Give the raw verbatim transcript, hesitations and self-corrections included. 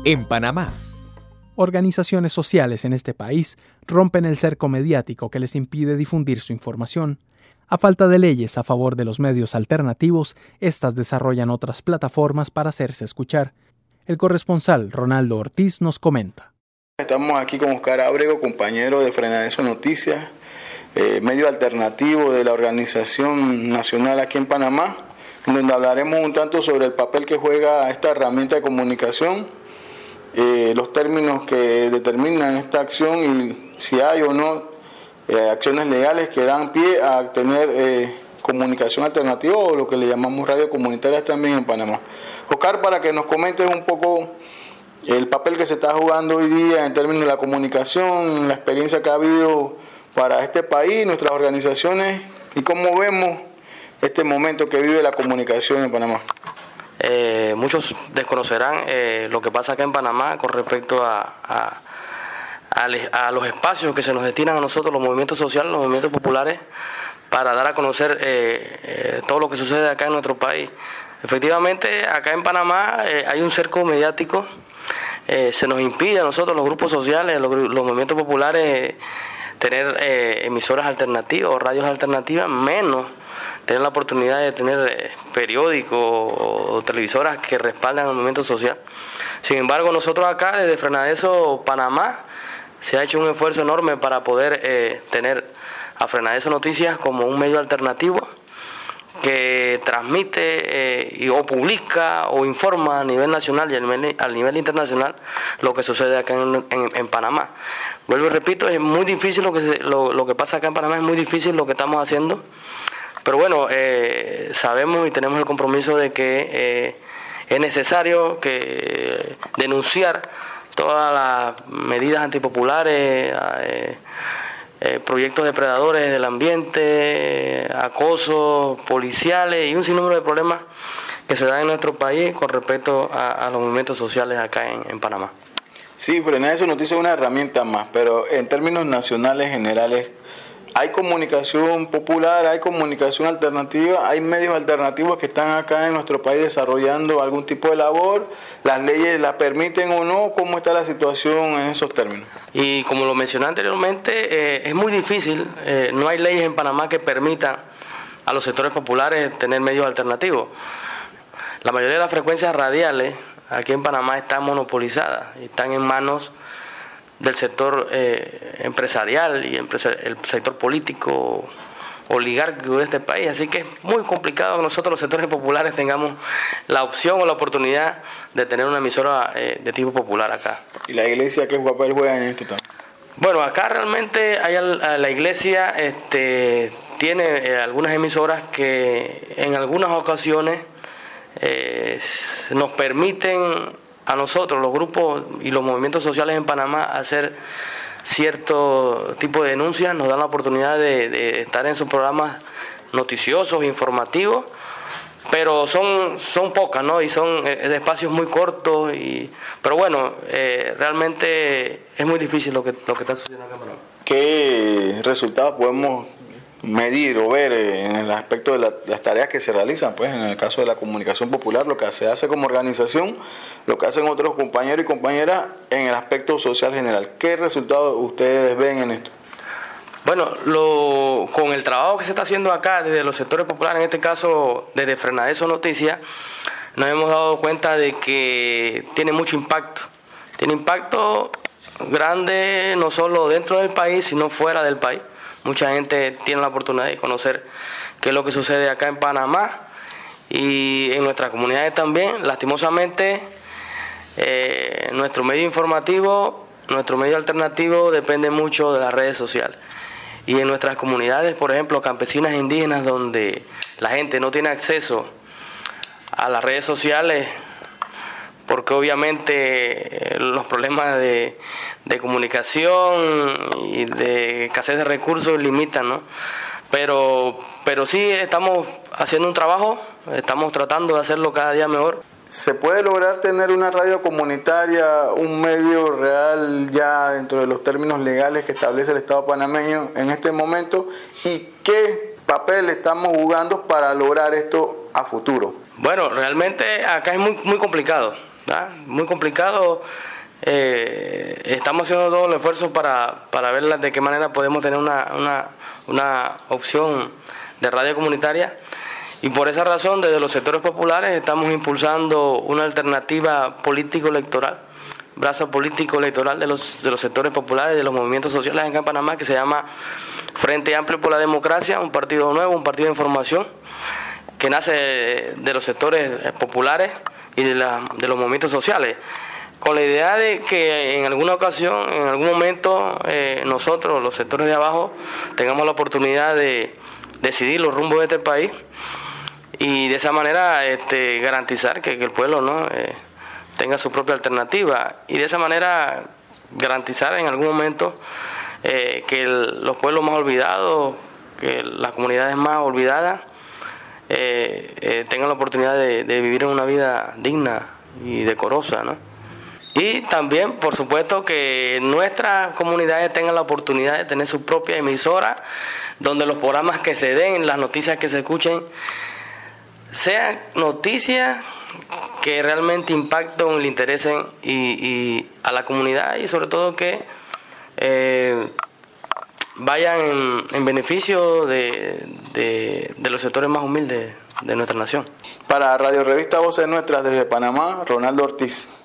En Panamá, organizaciones sociales en este país rompen el cerco mediático que les impide difundir su información. A falta de leyes a favor de los medios alternativos, estas desarrollan otras plataformas para hacerse escuchar. El corresponsal Ronaldo Ortiz nos comenta. Estamos aquí con Oscar Ábrego, compañero de Frenadeso Noticias, eh, medio alternativo de la organización nacional aquí en Panamá, donde hablaremos un tanto sobre el papel que juega esta herramienta de comunicación, eh, los términos que determinan esta acción y si hay o no Eh, acciones legales que dan pie a tener eh, comunicación alternativa o lo que le llamamos radio comunitaria también en Panamá. Oscar, para que nos comentes un poco el papel que se está jugando hoy día en términos de la comunicación, la experiencia que ha habido para este país, nuestras organizaciones y cómo vemos este momento que vive la comunicación en Panamá. Eh, muchos desconocerán eh, lo que pasa acá en Panamá con respecto a... a a los espacios que se nos destinan a nosotros, los movimientos sociales, los movimientos populares, para dar a conocer eh, eh, todo lo que sucede acá en nuestro país. Efectivamente, acá en Panamá eh, hay un cerco mediático, eh, se nos impide a nosotros, los grupos sociales, los, los movimientos populares, eh, tener eh, emisoras alternativas o radios alternativas, menos tener la oportunidad de tener eh, periódicos o, o televisoras que respaldan al movimiento social. Sin embargo, nosotros acá, desde Frenadeso Panamá, se ha hecho un esfuerzo enorme para poder eh, tener a Frenadeso Noticias como un medio alternativo que transmite eh, y, o publica o informa a nivel nacional y a nivel, a nivel internacional lo que sucede acá en, en, en Panamá. Vuelvo y repito, es muy difícil lo que, se, lo, lo que pasa acá en Panamá, es muy difícil lo que estamos haciendo, pero bueno, eh, sabemos y tenemos el compromiso de que eh, es necesario que denunciar todas las medidas antipopulares, eh, eh, proyectos depredadores del ambiente, acosos policiales y un sinnúmero de problemas que se dan en nuestro país con respecto a, a los movimientos sociales acá en, en Panamá. Sí, Frenadeso Noticias es una herramienta más, pero en términos nacionales generales, hay comunicación popular, hay comunicación alternativa, hay medios alternativos que están acá en nuestro país desarrollando algún tipo de labor, las leyes la permiten o no, ¿cómo está la situación en esos términos? Y como lo mencioné anteriormente, eh, es muy difícil, eh, no hay leyes en Panamá que permitan a los sectores populares tener medios alternativos. La mayoría de las frecuencias radiales aquí en Panamá están monopolizadas, están en manos del sector eh, empresarial y empresar- el sector político oligárquico de este país, así que es muy complicado que nosotros los sectores populares tengamos la opción o la oportunidad de tener una emisora eh, de tipo popular acá. ¿Y la iglesia qué papel juega en esto también? Bueno, acá realmente hay al- la iglesia este, tiene eh, algunas emisoras que en algunas ocasiones eh, nos permiten a nosotros, los grupos y los movimientos sociales en Panamá, hacer cierto tipo de denuncias, nos dan la oportunidad de, de estar en sus programas noticiosos, informativos, pero son son pocas, ¿no? Y son eh, de espacios muy cortos, y pero bueno, eh, realmente es muy difícil lo que, lo que está sucediendo acá en Panamá. ¿Qué resultados podemos medir o ver en el aspecto de la, las tareas que se realizan, pues en el caso de la comunicación popular, lo que se hace como organización, lo que hacen otros compañeros y compañeras en el aspecto social general? ¿Qué resultados ustedes ven en esto? Bueno, lo, con el trabajo que se está haciendo acá desde los sectores populares, en este caso desde Frenadeso Noticias, nos hemos dado cuenta de que tiene mucho impacto. Tiene impacto grande no solo dentro del país, sino fuera del país. Mucha gente tiene la oportunidad de conocer qué es lo que sucede acá en Panamá y en nuestras comunidades también. Lastimosamente, eh, nuestro medio informativo, nuestro medio alternativo depende mucho de las redes sociales. Y en nuestras comunidades, por ejemplo, campesinas e indígenas, donde la gente no tiene acceso a las redes sociales, porque obviamente los problemas de, de comunicación y de escasez de recursos limitan, ¿no? Pero, pero sí estamos haciendo un trabajo, estamos tratando de hacerlo cada día mejor. ¿Se puede lograr tener una radio comunitaria, un medio real ya dentro de los términos legales que establece el Estado panameño en este momento? ¿Y qué papel estamos jugando para lograr esto a futuro? Bueno, realmente acá es muy, muy complicado. ¿verdad? Muy complicado. Eh, estamos haciendo todo el esfuerzo para, para ver de qué manera podemos tener una, una, una opción de radio comunitaria, y por esa razón desde los sectores populares estamos impulsando una alternativa político-electoral, brazo político-electoral de los, de los sectores populares, de los movimientos sociales acá en Panamá, que se llama Frente Amplio por la Democracia, un partido nuevo, un partido de información que nace de los sectores populares y de, la, de los movimientos sociales, con la idea de que en alguna ocasión, en algún momento, eh, nosotros, los sectores de abajo, tengamos la oportunidad de decidir los rumbos de este país y de esa manera este, garantizar que, que el pueblo no eh, tenga su propia alternativa, y de esa manera garantizar en algún momento eh, que el, los pueblos más olvidados, que las comunidades más olvidadas eh, eh, tengan la oportunidad de, de vivir en una vida digna y decorosa, ¿no? Y también, por supuesto, que nuestras comunidades tengan la oportunidad de tener su propia emisora, donde los programas que se den, las noticias que se escuchen, sean noticias que realmente impacten, le interesen y, y a la comunidad, y sobre todo que eh, vayan en, en beneficio de, de, de los sectores más humildes de nuestra nación. Para Radio Revista Voces Nuestras desde Panamá, Ronaldo Ortiz.